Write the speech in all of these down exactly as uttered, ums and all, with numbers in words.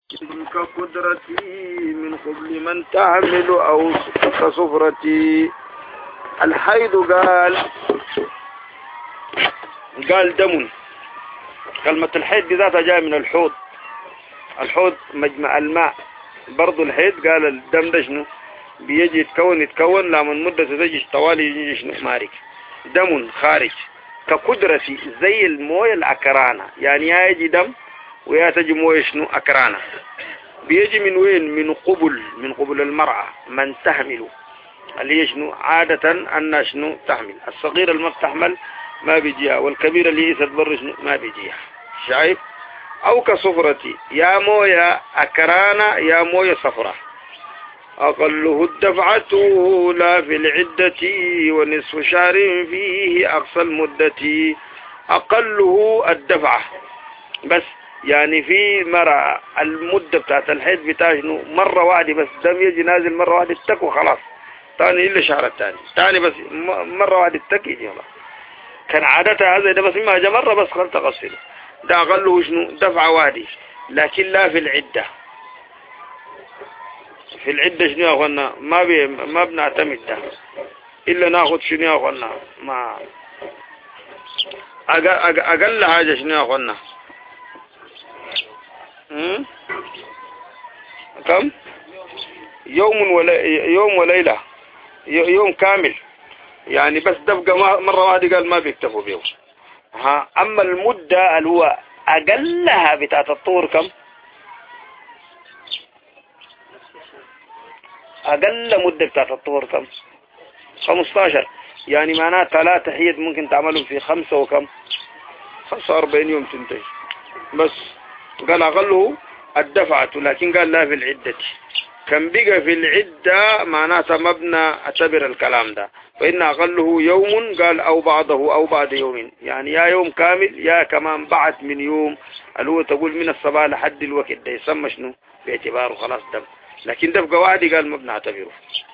كقدرتي من قبل من تعمل أو كصفرتي. الحيض قال قال دم. كلمة الحيض بذاتها جاء من الحوض. الحوض مجمع الماء. برضو الحيض قال الدم ده شنو بيجي يتكون يتكون لما مدة تجي طوالي يجي شنو مارك دم خارج كقدرتي زي المويه الأكرانة. يعني يا يجي دم ويا تجي مويه شنو أكرانة. بيجي من وين؟ من قبل من قبل المرأة من تحمل اللي هي شنو عادة أن شنو تحمل. الصغيرة اللي ما بتحمل ما بيجيها، والكبيرة اللي هي تبر شنو ما بيجيها. شايف؟ أو كصفرتي يا مويه أكرانة يا مويه صفرة. أقله الدفعة لا في العدة ونصف شهر فيه أقصى المدة. أقله الدفعة بس. يعني في مرة المدة بتاعت الحيض بتاعه مرة واحدة بس دم يجي نازل مرة واحدة تك وخلاص. تاني إلا شهر التاني تاني بس مرة واحدة تك يجي خلاص. كان عادتها هذا ده بس ما جاء مرة بس خلت تغسله. ده أقله شنو دفعة واحدة لكن لا في العدة. في العدة شنو يا أخوانا ما بي ما بنعتمد ده إلا ناخد شنو يا أخوانا ما أقل, أقل حاجة شنو يا أخوانا كم يوم ولا يوم وليلة يوم كامل. يعني بس دبقة مرة واحدة قال ما بيكتفوا بيه. ها أما المدة اللي هو أقلها بتاعت الطور كم؟ أقل مدة بتاعت الطور كم؟ خمستاشر. يعني معناها ثلاثة حيض ممكن تعملهم في خمسة وكم؟ خمسة وأربعين يوم تنتهي. بس قال أقله الدفعة لكن قال لا في العدة. كان بقى في العدة معناتها مبنى اعتبر الكلام ده. فإن أقله يوم قال أو بعضه أو بعد يوم. يعني يا يوم كامل يا كمان بعد من يوم اللي هو تقول من الصباح لحد الوقت ده يسمى شنو باعتباره خلاص دم. لكن دفقة واحدة قال مبنى اعتبره.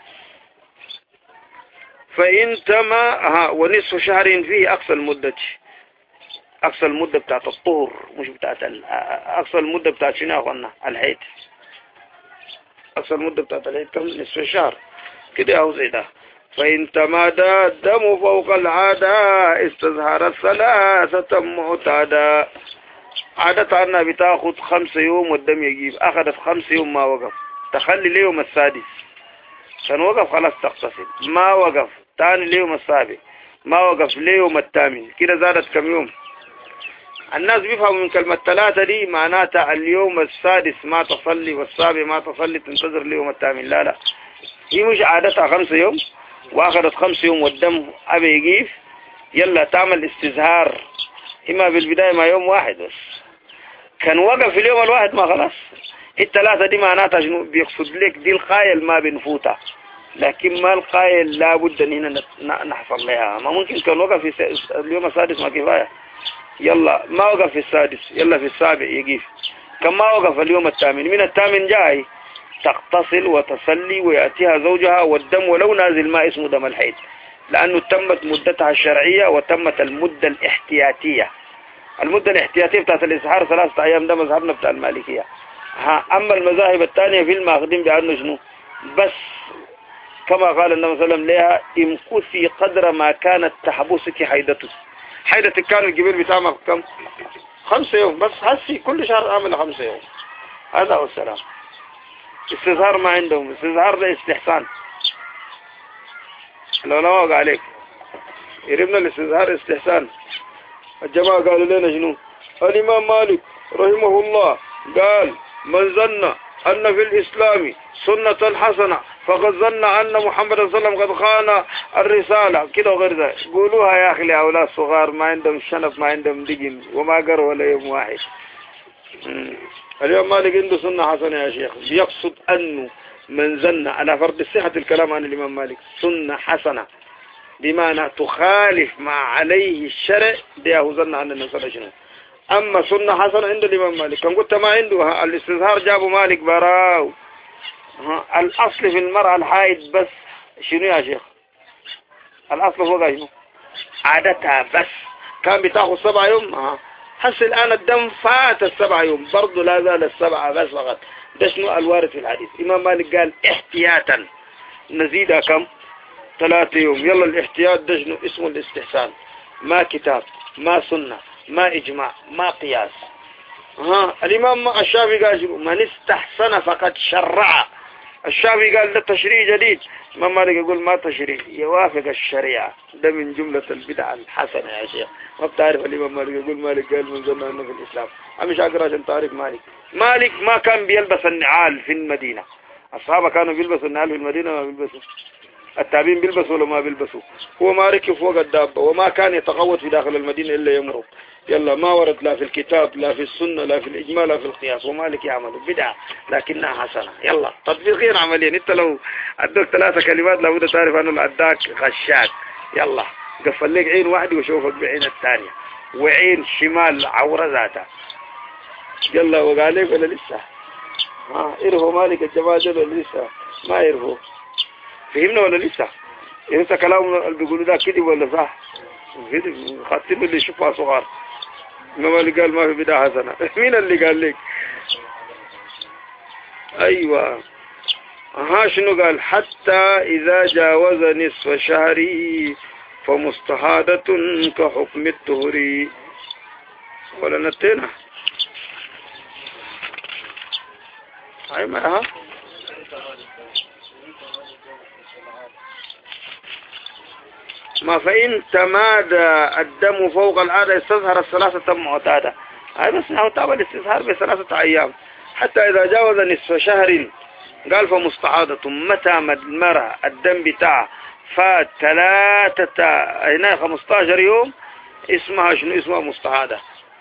فإن تم ها ونصف شهر فيه أقصى المدة. أقصى المدة بتاعت الطهر مش بتاعت أقصى المدة بتاعت شنو أخوانا الحيض. أقصى المدة بتاعت الحيض كم؟ نصف شهر كده أو زي ده. فإن تمادى الدم فوق العادة استظهرت ثلاثة معتادة. عادة أنها بتاخد خمسة يوم والدم يجيب. أخذت خمسة يوم ما وقف تخلي ليوم السادس. كان وقف خلاص تغتسل. ما وقف تاني ليوم السابع. ما وقف ليوم الثامن. كده زادت كم يوم؟ الناس بيفهموا من كلمة ثلاثة دي معناتها اليوم السادس ما تصلي والسابع ما تصلي تنتظر ليوم الثامن. لا لا هي مش عادتها خمسة يوم واخذت خمسة يوم والدم أبي يجيف. يلا تعمل استزهار إما بالبداية ما يوم واحد بس. كان وقف في اليوم الواحد ما خلاص. الثلاثة دي معناتها شنو بيقصد لك دي القايل ما بنفوتها. لكن ما القايل لابد ان هنا نحصل لها. ما ممكن كان وقف في اليوم السادس ما كفاية. يلا ما وقف في السادس يلا في السابع يجيف. كم ما وقف اليوم الثامن من الثامن جاي تغتسل وتصلي ويأتيها زوجها والدم ولو نازل ما اسمه دم الحيض. لأنه تمت مدتها الشرعية وتمت المدة الاحتياطية. المدة الاحتياطية بتاعت الإسحار ثلاثة أيام ده مذهبنا بتاع المالكية. ها أما المذاهب الثانية في الماخذين بأنه شنو بس كما قال النبي صلى الله عليه وسلم لها امكثي قدر ما كانت تحبسك حيدتك. حيدتك كان الجبير بتاعمل كم؟ خمسة يوم بس. هسي كل شهر أعمل خمسة يوم. هذا هو السلام. استظهار ما عندهم. استظهار ده استحسان. لو نواق عليك يرمنا الاستظهار استحسان. الجماعة قالوا لنا شنو؟ الإمام مالك رحمه الله قال من ظن أن في الإسلام سنة حسنة فقد ظن أن محمد صلى الله عليه وسلم قد خان الرسالة. كده وغير ذلك. قولوها يا أخي لأولاد صغار ما عندهم شنف ما عندهم دقن وما قروا ولا يوم واحد. اليوم مالك عنده سنة حسنة يا شيخ. بيقصد أنه من ظن على فرض صحة الكلام عن الإمام مالك سنة حسنة بمعنى تخالف ما عليه الشرع ده هو ظن أن النبي صلى الله عليه وسلم. أما سنة حسنة عند الإمام مالك كان قلت ما عنده الاستظهار جابوا مالك براو. الأصل في المرأة الحائض بس شنو يا شيخ؟ الأصل فوق شنو؟ عادتها بس كان بتاخذ سبع يوم. ها حس الآن الدم فات السبع يوم برضه لا زال السبعة بس فقط. ده شنو الوارد في الحديث. إمام مالك قال احتياطا نزيدها كم؟ ثلاثة يوم. يلا الاحتياط ده شنو اسمه؟ الاستحسان. ما كتاب ما سنة ما إجماع ما قياس. ها الإمام الشافعي قال من استحسن فقد شرع. الشافعي قال ده تشريع جديد. الإمام مالك يقول ما تشريع يوافق الشريعة. ده من جملة البدع الحسنة يا شيخ. ما بتعرف الإمام مالك يقول مالك قال من زمان أنه في الإسلام. مش أقرأ عشان تعرف مالك. مالك ما كان بيلبس النعال في المدينة. أصحابه كانوا بيلبسوا النعال في المدينة ما بيلبسوا. التابعين بيلبسوا ولا ما بيلبسوا. هو ما ركب فوق الدابة وما كان يتقوت في داخل المدينة إلا يمرض. يلا ما ورد لا في الكتاب لا في السنة لا في الإجماع لا في القياس. ومالك يعمل بدعة لكنها حسنة. يلا تطبيقيا عمليا. انت لو ادوك ثلاثة كلمات لابد تعرف انه اللي اداك غشاك. يلا قفل لك عين واحدة وشوفك بعين الثانية وعين شمال عورة ذاتها. يلا وقال لك ولا لسه؟ ها إرهو مالك الجماعة دول ولا لسه؟ ما إرهو. فهمنا ولا لسه؟ لسه كلام اللي بيقولوا ده كده ولا صح؟ كده خاطين اللي يشوفها صغار. ما اللي قال ما في بداية حسنة. مين اللي قال لك؟ أيوة. ها شنو قال؟ حتى إذا جاوز نصف شهري فمستحاضة كحكم الطهر. ولا نتينا؟ أي ما ها؟ ما فإن تمادى الدم فوق العادة استظهر الثلاثة معتادة. هاي بس نحن تابع الاستظهار بثلاثة أيام. حتى إذا جاوز نصف شهر قال فمستحاضة. متى ما المرأة الدم بتاعه فات ثلاثة هنا خمستاشر يوم اسمها شنو؟ اسمها مستحاضة.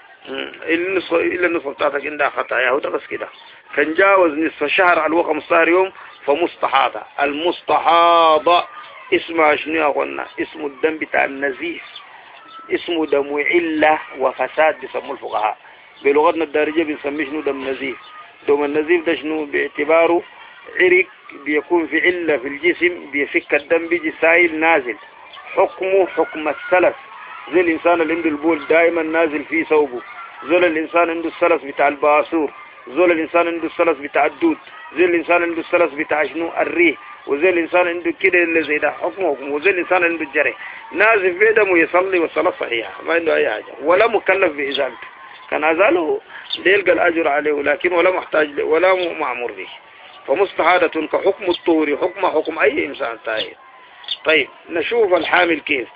النصف إلا النصف بتاعتك عندها خطايا هو ده بس كده. كان جاوز نصف شهر على الوقت خمستاشر يوم فمستحاضة. المستحاضة اسمها شنو يا اخوانا؟ اسمه الدم بتاع النزيف. اسمه دم علة وفساد بيسموه الفقهاء. بلغتنا الدارجة بنسميه شنو؟ دم نزيف. دم النزيف ده شنو؟ باعتباره عرق بيكون في علة في الجسم بيفك الدم بيجي سايل نازل. حكمه حكم السلس. زي الإنسان اللي عنده البول دائما نازل فيه ثوبه. زي الإنسان عنده السلس بتاع الباسور. زي الإنسان عنده السلس بتاع الدود. زي الإنسان عنده السلس بتاع شنو؟ الريح. وزي الإنسان عنده كده اللي زي ده حكمه حكمه. وزي الإنسان عنده الجرح نازل في دمه يصلي والصلاة صحيحة ما عنده أي حاجة ولا مكلف بإزالته. كان أزاله ليلقى الأجر عليه لكن ولا محتاج ولا معمور به. فمستحاضة كحكم الطهر حكم حكم أي إنسان تاهر. طيب نشوف الحامل كيف.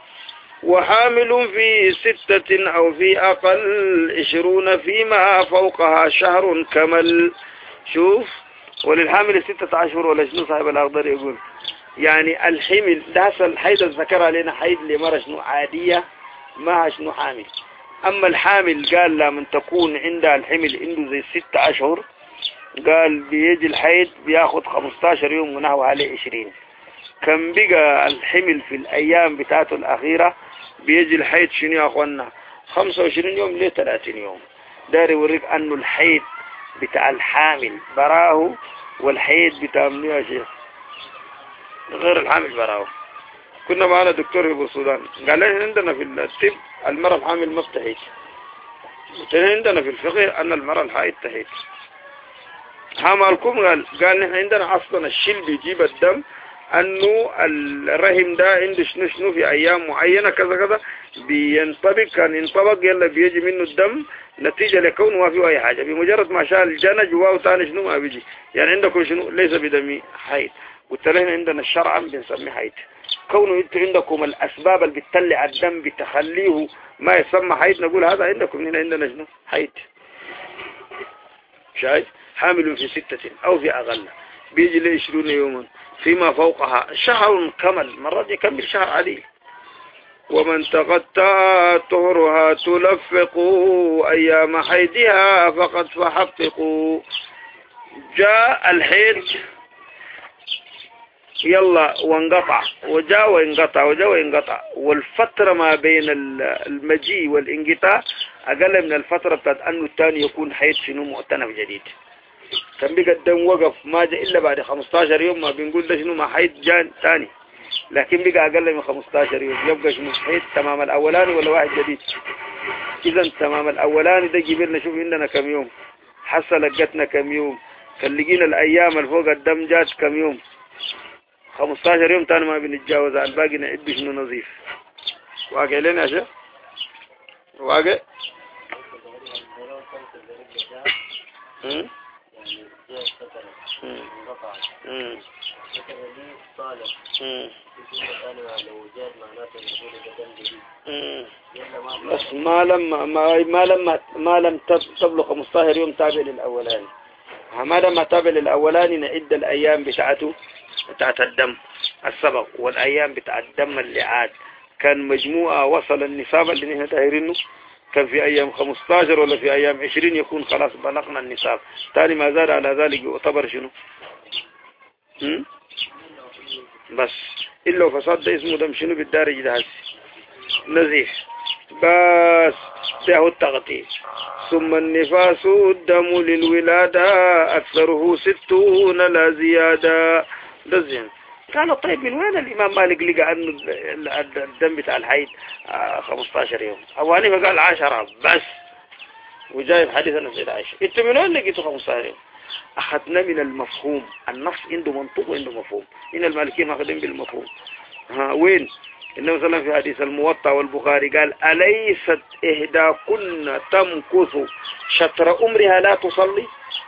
وحامل في ستة أو في أقل عشرون فيما فوقها شهر كمل. شوف وللحامل ستة أشهر ولا شنو صاحب الأخضر يقول يعني الحمل ده الحيض الذكر علينا حيض لمرة شنو عادية ما شنو حامل. أما الحامل قال لمن تكون عندها الحمل عنده زي ستة أشهر قال بيجي الحيض بياخد خمستاشر يوم ونحو عليه عشرين. كم بقى الحمل في الأيام بتاعته الأخيرة بيجي الحيض شنو يا أخوانا؟ خمسة وعشرين يوم ليه ثلاثين يوم. داري يوريك أنه الحيض بتاع الحامل براه والحيض بتاع منو يا شيخ غير الحامل براه. كنا معنا دكتور في السودان قال لنا عندنا في الطب المرأة الحامل ما بتحيض. عندنا في الفقه أن المرأة الحائض تحيض. حاملكم قال قال نحن عندنا أصلا الشيل بيجيب الدم أنه الرحم ده عنده شنو شنو في أيام معينة كذا كذا بينطبق. كان ينطبق يلا بيجي منه الدم نتيجة لكونه ما فيه أي حاجة. بمجرد ما شال الجنة جواه تاني شنو ما بيجي. يعني عندكم شنو ليس بدمي حيض. قلت لهم عندنا الشرع بنسميه حيض. كونه انتوا عندكم الأسباب اللي بتطلع الدم بتخليه ما يسمى حيض نقول هذا عندكم. هنا عندنا شنو حيض. شايف حامل في ستة أو في أقل بيجي له عشرون يوما فيما فوقها شهر كمل. مرات يكمل شهر عليه. ومن تغطى طهرها تلفقوا أيام حيدها فقد فحققوا. جاء الحيض يلا وانقطع وجاء وانقطع وجاء وانقطع والفترة ما بين المجيء والانقطاع أقل من الفترة بتاعت أنه الثاني يكون حيض شنو مؤتنف جديد. كان بقى الدم وقف ما جاء إلا بعد خمستاشر يوم ما بنقول ده شنو ما حيض جان ثاني. لكن بقى أقل من خمستاشر يوم يبقى شنو حيض تمام الأولاني ولا واحد جديد. إذا تمام. الأولاني ده جبرنا شوف عندنا كم يوم، حسا لقتنا كم يوم، كان لقينا الأيام الفوق الدم جات كم يوم، خمستاشر يوم تاني ما بنتجاوز، على الباقي نعد شنو نظيف. واقع لنا يا شيخ؟ واقع؟ بس ما لما ما ما لما ما لم تبلغ خمستاشر يوم تابع للأولاني، ما لما تابع للأولاني نعد الأيام بتاعته بتاعت الدم السبق، والأيام بتاعت الدم اللي عاد كان مجموعة وصل النصاب اللي نحن دايرينه، كان في أيام خمستاشر ولا في أيام عشرين يكون خلاص بلغنا النصاب. تاني ما زاد على ذلك يعتبر شنو؟ هم؟ بس إلا فساد ده اسمه دم شنو بالدارج ده نزيف. بس ده التغطية. ثم النفاس الدم للولادة أكثره ستون لا زيادة. ده زين. قالوا طيب من وين الإمام مالك لقى أنه الدم بتاع الحيض خمستاشر يوم؟ أبو حنيفة قال عشرة بس، وجايب حديث أنه سيد عائشة. أنت من وين لقيته خمستاشر يوم؟ أخذنا من المفهوم، النص عنده منطق وعنده مفهوم. إن المالكين ماخذين بالمفهوم. ها وين؟ النبي صلى الله عليه وسلم في حديث الموطأ والبخاري قال أليست إحداكن تمكث شطر أمرها لا تصلي؟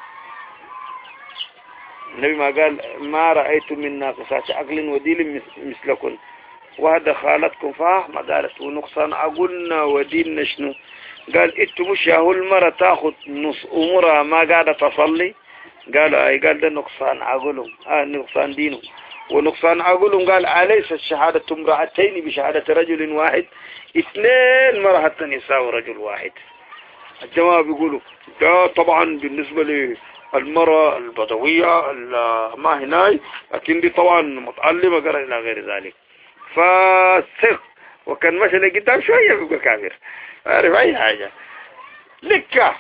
النبي ما قال ما رأيت من ناقصات عقل ودين مثلكن وهذا خالتكم فاه، ما قالت ونقصان عقلنا وديننا شنو؟ قال انتو مش ياهو المرة تاخد نص أمورها ما قاعدة تصلي؟ قالوا اي، قال ده نقصان عقلهم، اه نقصان دينهم ونقصان عقلهم. قال أليست شهادة امرأتين بشهادة رجل واحد؟ اثنين مرة حتى يساوي رجل واحد. الجماعة بيقولوا ده طبعا بالنسبة للمرأة البدوية ما هناي، لكن دي طبعا متعلمة قرأ إلى غير ذلك. فثق وكان مشى لقدام شوية بيبقى كافر، عارف أي حاجة لكة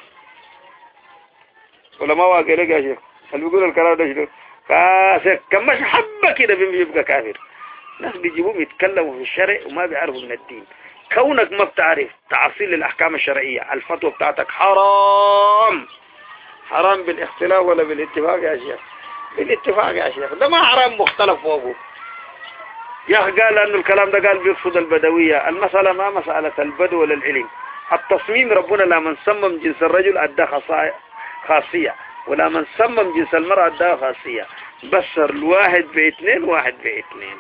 ولا ما واقع لك يا شيخ؟ اللي بيقول الكلام ده شنو؟ فثق كان مشى حبة كده بيبقى كافر. ناس بيجيبوهم يتكلموا في الشرع وما بيعرفوا من الدين. كونك ما بتعرف تعصيل الأحكام الشرعية، الفتوى بتاعتك حرام. حرام بالاختلاف ولا بالاتفاق يا شيخ؟ بالاتفاق يا شيخ. ده ما حرام مختلف فوقه. يا أخي قال أنه الكلام ده قال بيقصد البدوية. المسألة ما مسألة البدو ولا العلم. التصميم ربنا لا من صمم جنس الرجل أدى خاصية، ولا من صمم جنس المرأة أدى خاصية. بسر الواحد باثنين واحد باثنين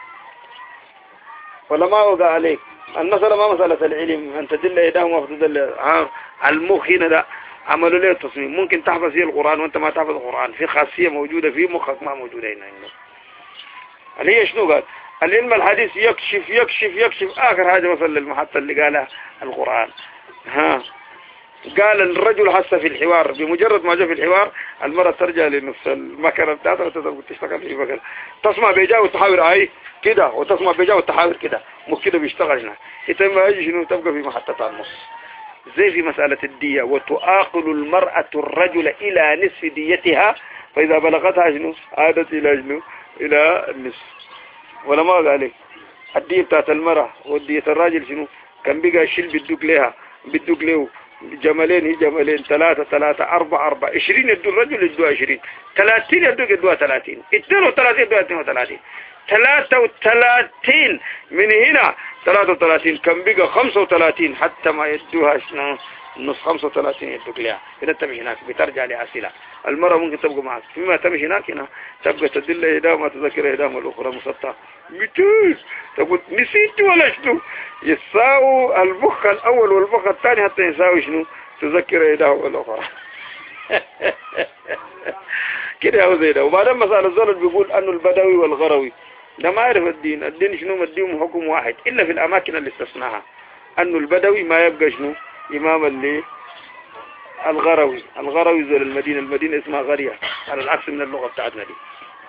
ولا ما وقع عليك. المسألة ما مسألة العلم أن تدل إيداهم وفتدل المخ. هنا ده عملوا له تصميم. ممكن تحفظ فيه القرآن وانت ما تحفظ القرآن، في خاصية موجودة في مخك ما موجودة هنا. اللي هي شنو قال؟ العلم الحديث يكشف يكشف يكشف آخر حاجة وصل للمحطة اللي قالها القرآن. ها قال الرجل حس في الحوار، بمجرد ما جاء في الحوار المرأة ترجع لنفس المكان بتاعتها وتشتغل في مكان. تسمع بيجاء وتحاور اي كده، وتسمع بيجاء وتحاور كده، مو كده بيشتغل هنا. انت ما يجي شنو تبقى في محطة النص. زي في مسألة الدية، وتؤاقل المرأة الرجل إلى نصف ديتها، فإذا بلغتها شنو عادت إلى شنو إلى النصف. ولا ما قال عليك الدية بتاعت المرأة والدية الراجل شنو؟ كان بيقى الشيل بدوك لها بدوك له جمالين، هي جمالين، ثلاثة ثلاثة أربعة أربعة عشرين يدو الرجل يدوها عشرين، ثلاثين يدوك يدوها ثلاثين، اثنين وثلاثين يدوها اثنين وثلاثين، ثلاثة وثلاثين من هنا ثلاثة وثلاثين، كان بيقى خمسة وثلاثين حتى ما يدوها شنو نص خمسة وثلاثين يدوك لها. إذا تمشي هناك بترجع لأسئلة. المرأة ممكن تبقى معك فيما تمشي هناك هنا تبقى تدل إهداء ما تذكر إهداء الأخرى مسطحة بتوز تقول نسيت ولا شنو. يساوي المخ الأول والمخ الثاني حتى يساوي شنو تذكر إهداء الأخرى. كده هو زي ده. وبعدين مسألة الزلط بيقول أنه البدوي والغروي ده ما يعرف الدين. الدين شنو مديهم حكم واحد إلا في الأماكن اللي استثناها. أنه البدوي ما يبقى شنو إماما اللي الغروي. الغروي زي المدينة، المدينة اسمها غرية على العكس من اللغة بتاعتنا دي.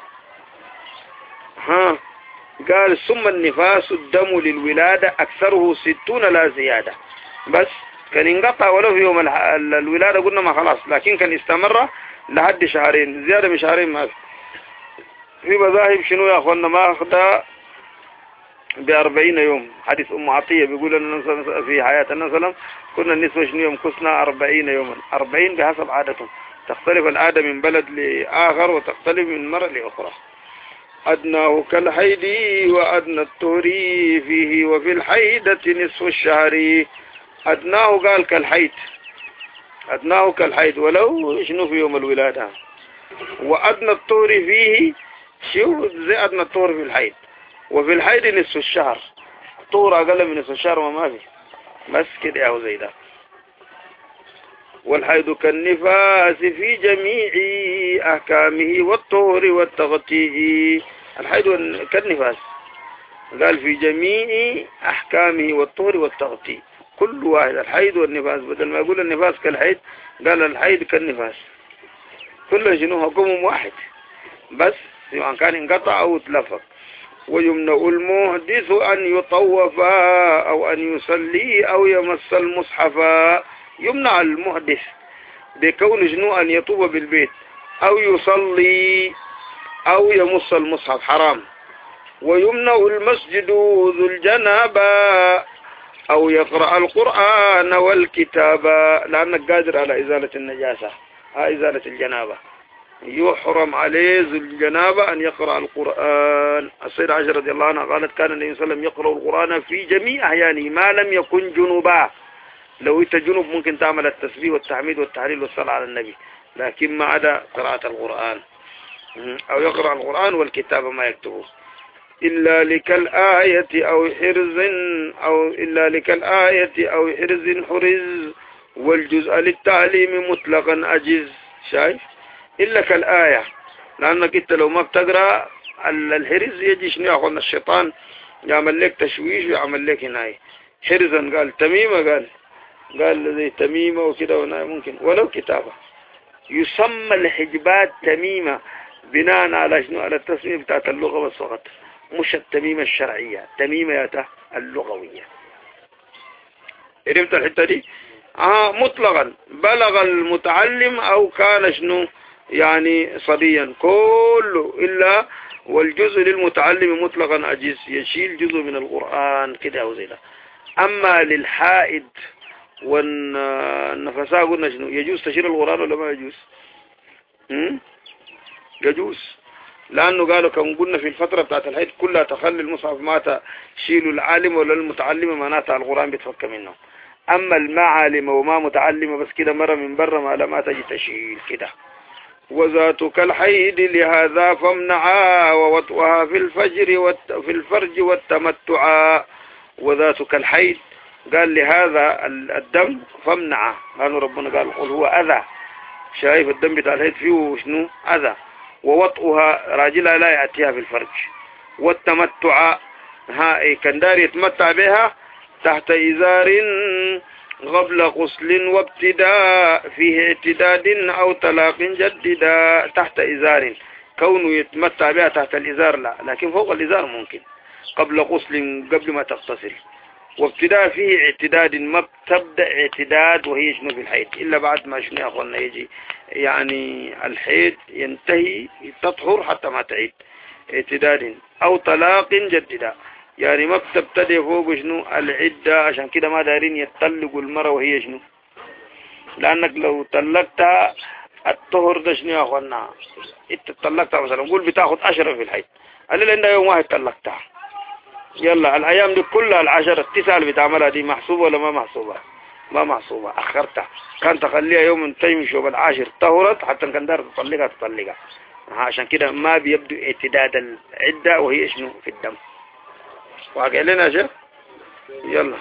ها قال ثم النفاس الدم للولادة أكثره ستون لا زيادة. بس كان ينقطع ولو في يوم الولادة قلنا ما خلاص، لكن كان يستمر لحد شهرين، زيادة من شهرين ما في. في مذاهب شنو يا أخوانا ما أخذ بأربعين يوم. حديث أم عطية بيقول أن في حياة النبي صلى الله عليه وسلم كنا النسوة شنو يمكثنا أربعين يوما. أربعين بحسب عادتهم، تختلف العادة من بلد لآخر وتختلف من مرة لأخرى. أدناه كالحيد وأدنى الطهر فيه وفي الحيدة نصف الشهر. أدناه قال كالحيد، أدناه كالحيد ولو شنو في يوم الولادة. وأدنى الطهر فيه شو زي أدنى الطهر في الحيد. وفي الحيد نصف الشهر، طهر أقل من نصف الشهر وما في، بس كده أو زي ده. والحيد كالنفاس في جميع أحكامه والطهر والتغطيه. الحيد كالنفاس قال في جميع أحكامه والطهر والتغطيه، كل واحد. الحيد والنفاس بدل ما يقول النفاس كالحيد قال الحيد كالنفاس، كل شنو حكمهم واحد، بس سواء كان انقطع أو اتلفق. ويمنع المحدث أن يطوف أو أن يصلي أو يمس المصحف. يمنع المحدث بكون شنو أن يطوف بالبيت أو يصلي أو يمس المصحف، حرام. ويمنع المسجد ذو الجنابة أو يقرأ القرآن والكتابة، لأنك قادر على إزالة النجاسة، إزالة الجنابة. يحرم عليه ذو الجنابة أن يقرأ القرآن. السيدة عائشة رضي الله عنها قالت كان النبي صلى الله عليه وسلم يقرأ القرآن في جميع أحيانه ما لم يكن جنوبا. لو انت جنوب ممكن تعمل التسبيح والتحميد والتهليل والصلاة على النبي، لكن ما عدا قراءة القرآن، أو يقرأ القرآن والكتابة ما يكتبه. إلا لك الآية أو حرز أو إلا لك الآية أو حرز حرز والجزء للتعليم مطلقا أجز. شايف؟ إلا كالآية، لأنك انت لو ما بتقرأ الحرز يجي شنو ياخذنا الشيطان يعمل لك تشويش ويعمل لك هناي. حرزا قال تميمة، قال قال زي تميمة وكده وناي ممكن ولو كتابة. يسمى الحجبات تميمة بناء على شنو؟ على التسمية بتاعت اللغة والصغة، مش التميمة الشرعية، تميمة اللغوية. عرفت الحتة دي؟ آه مطلقا بلغ المتعلم أو كان شنو يعني صبيا، كله إلا والجزء للمتعلم مطلقا أجز، يشيل جزء من القرآن كده أو زي ده. أما للحائد والنفساء قلنا شنو؟ يجوز تشيل القرآن ولا ما يجوز؟ هم؟ يجوز، لأنه قالوا كم قلنا في الفترة بتاعت الحيض كلها تخلي المصحف ما تشيل العالم ولا المتعلم معناتها القرآن بيتفك منه. أما المعالم وما متعلمة بس كده مرة من برا ما لا ما تجي تشيل كده. وذاتك الحيد لهذا فامنعا ووطئها في الفجر والت... في الفرج والتمتعا. وذاتك الحيد قال لهذا الدم فامنعا، لأنه ربنا قال قل هو أذى. شايف الدم بتاع الحيد فيه شنو؟ أذى. ووطئها راجلها لا يأتيها في الفرج. والتمتع ها كان دار يتمتع بها تحت إزار قبل غسل وابتداء فيه اعتداد أو طلاق جددا. تحت إزار كونه يتمتع بها تحت الإزار لا، لكن فوق الإزار ممكن. قبل غسل قبل ما تغتسل. وابتداء فيه اعتداد، ما تبدأ اعتداد وهي شنو في الحيض إلا بعد ما شنو يا أخوانا يجي يعني الحيض ينتهي تطهر حتى ما تعيد. اعتداد أو طلاق جددا، يعني ما بتبتدي فوق شنو العدة. عشان كده ما دارين يتطلقوا المرأة وهي شنو، لأنك لو طلقتها الطهر ده شنو يا أخوانا، انت طلقتها مثلا نقول بتاخد عشرة في الحيض، قال عندها يوم واحد طلقتها، يلا الأيام دي كلها العشرة التسعة اللي بتعملها دي محسوبة ولا ما محسوبة؟ ما محسوبة، أخرتها. كان تخليها يوم تمشي وبالعاشر طهرت حتى كان دار تطلقها تطلقها. عشان كده ما بيبدو اعتداد العدة وهي شنو في الدم. واقع لنا شيء؟ يلا.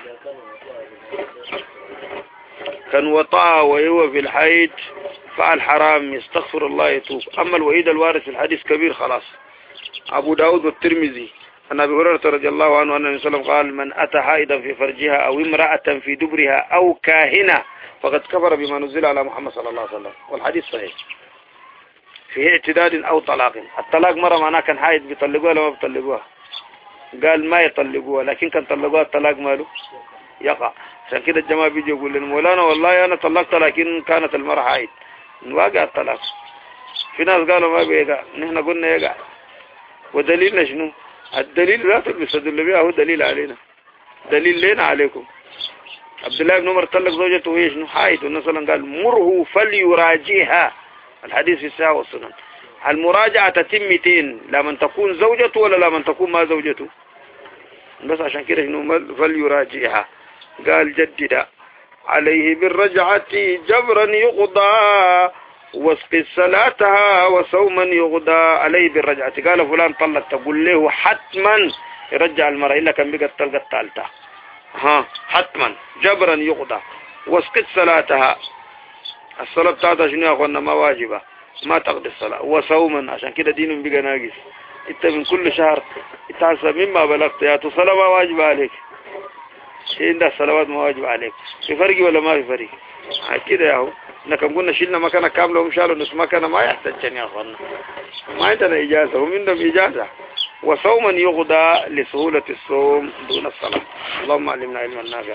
كان وطاع وهو في الحيض فعل حرام يستغفر الله يتوب. أما الوعيد الوارث في الحديث كبير خلاص. أبو داود والترمذي عن أبي هريرة رضي الله عنه أن النبي صلى الله عليه وسلم قال من أتى حائضا في فرجها أو امرأة في دبرها أو كاهنة فقد كفر بما نزل على محمد صلى الله عليه وسلم. والحديث صحيح. فيه اعتداد أو طلاق. الطلاق مرة معناه كان حائض بيطلقوها ولا ما بيطلقوها؟ قال ما يطلقوها، لكن كان طلقوها الطلاق ماله يقع. عشان كده الجماعة بيجي يقول لنا مولانا والله أنا طلقت لكن كانت المرأة حائض، نواقع الطلاق. في ناس قالوا ما بيقع، نحن قلنا يقع. ودليلنا شنو؟ الدليل لا بيستدل بها هو دليل علينا، دليل لنا عليكم. عبد الله بن عمر طلق زوجته وهي شنو حائض، والنبي قال مره فليراجعها، الحديث في الساعة والسنن. المراجعة تتم مئتين، لا من تكون زوجته ولا لا من تكون ما زوجته، بس عشان كده شنو فليراجعها. قال جدد عليه بالرجعة جبرا يقضى واسقط صلاتها وصوما يغضى. عليه بالرجعة، قال فلان طلق، تقول له حتما يرجع المرأة إلا كان بقت طلقت ثالثة، ها حتما جبرا يقضى واسقط صلاتها. الصلاة بتاعتها شنو يا اخوانا؟ ما واجبة، ما تقضي الصلاة. وصوما، عشان كده دين بقى ناقص. انت من كل شهر تحسب مما بلغت يا تصلى ما واجب عليك، عند الصلوات ما واجب عليك. في فرق ولا ما في فرق؟ كده يا هو نكم قلنا شلنا مكانه كامله ومشالوا نص مكانه، ما يحتاج يا اخوانا، ما عندنا اجازه وهم عندهم اجازه. وصوما يغضى لسهوله الصوم دون الصلاه. اللهم علمنا علما نافعا.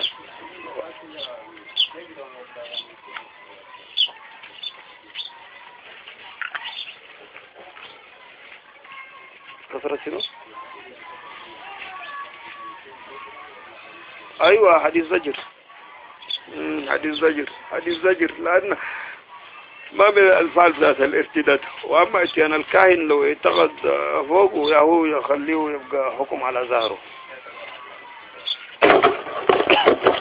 كثرة شنو؟ ايوه حديث زجر، حديث زجر، حديث زجر، لان ما من الألفاظ ذات الارتداد. واما اتيان الكاهن لو اعتقد فوقه يا هو يخليه يبقى حكم على ظهره.